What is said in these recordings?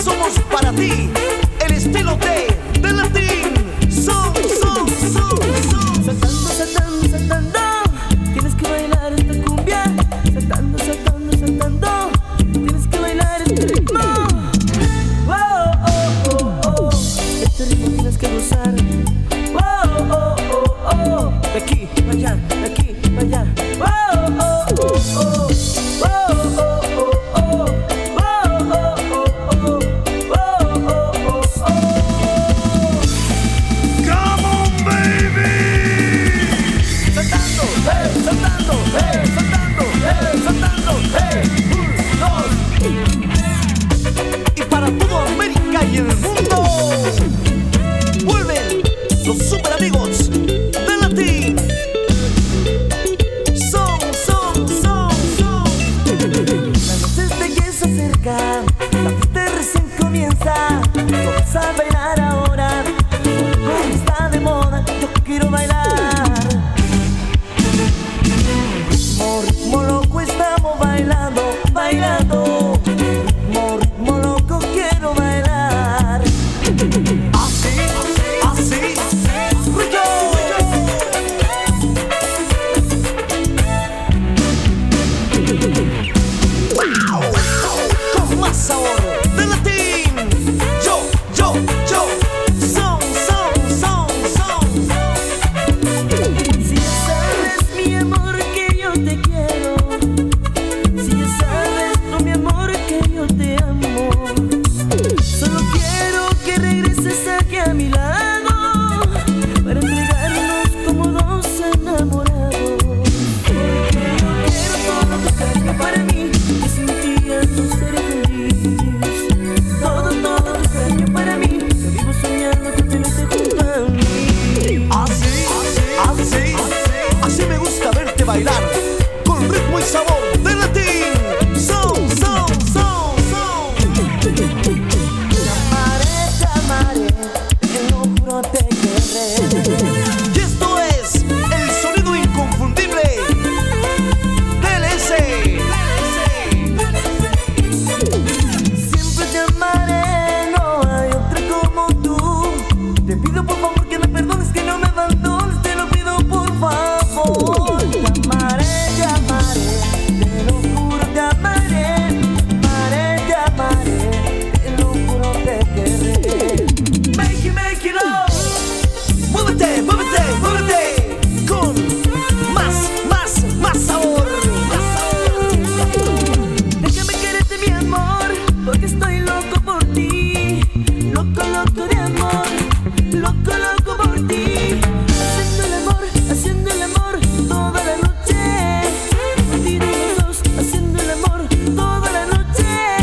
somos para ti el estilo de Latin. Saltando, saltando, saltando, tienes que bailar esta cumbia. Saltando, saltando, saltando, tienes que bailar este ritmo. Oh, oh, oh, oh, este ritmo tienes que gozar. Oh, oh, oh, oh, de aquí para allá, de aquí para allá. Oh, oh, oh, oh. Y el mundo vuelven los super amigos de Latin. La noche de que se acerca, la fiesta recién comienza. Vamos a bailar ahora, como está de moda, yo quiero bailar. Ritmo, ritmo loco estamos bailando, bailando. Ritmo, ritmo loco quiero bailar. Así, así, rico. Wow, con más sabor de Latin. Yo. Son. Si ya sabes, mi amor, que yo te quiero. Si ya sabes, no, mi amor, que yo te amo. Solo quiero que regreses aquí a mi lado para entregarnos como dos enamorados. Porque yo quiero todo tu cariño para mí, y sin ti ya no seré feliz. Todo tu cariño para mí, yo vivo soñando que tenerte junto a mí. Así me gusta verte bailar con ritmo y sabor de Latin. Son. Te amaré, te lo juro, te querré. Y esto es el sonido inconfundible del S. Siempre te amaré, no hay otra como tú. Te pido por favor que me perdones, que no me abandones, te lo pido por favor. Te amaré, te lo juro, te amaré. Te lo juro, te querré. Make it up. Muévete con más sabor. Déjame quererte, mi amor, porque estoy loco por ti. Loco de amor, loco por ti. Haciendo el amor toda la noche. Contigo los dos, haciendo el amor toda la noche.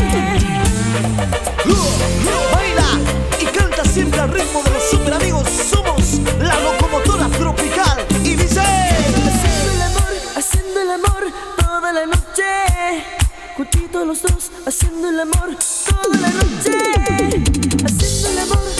Baila y canta siempre al ritmo de los super amigos. Somos la locomotora tropical y dice: Haciendo el amor toda la noche. Juntitos los dos, haciendo el amor toda la noche. Haciendo el amor.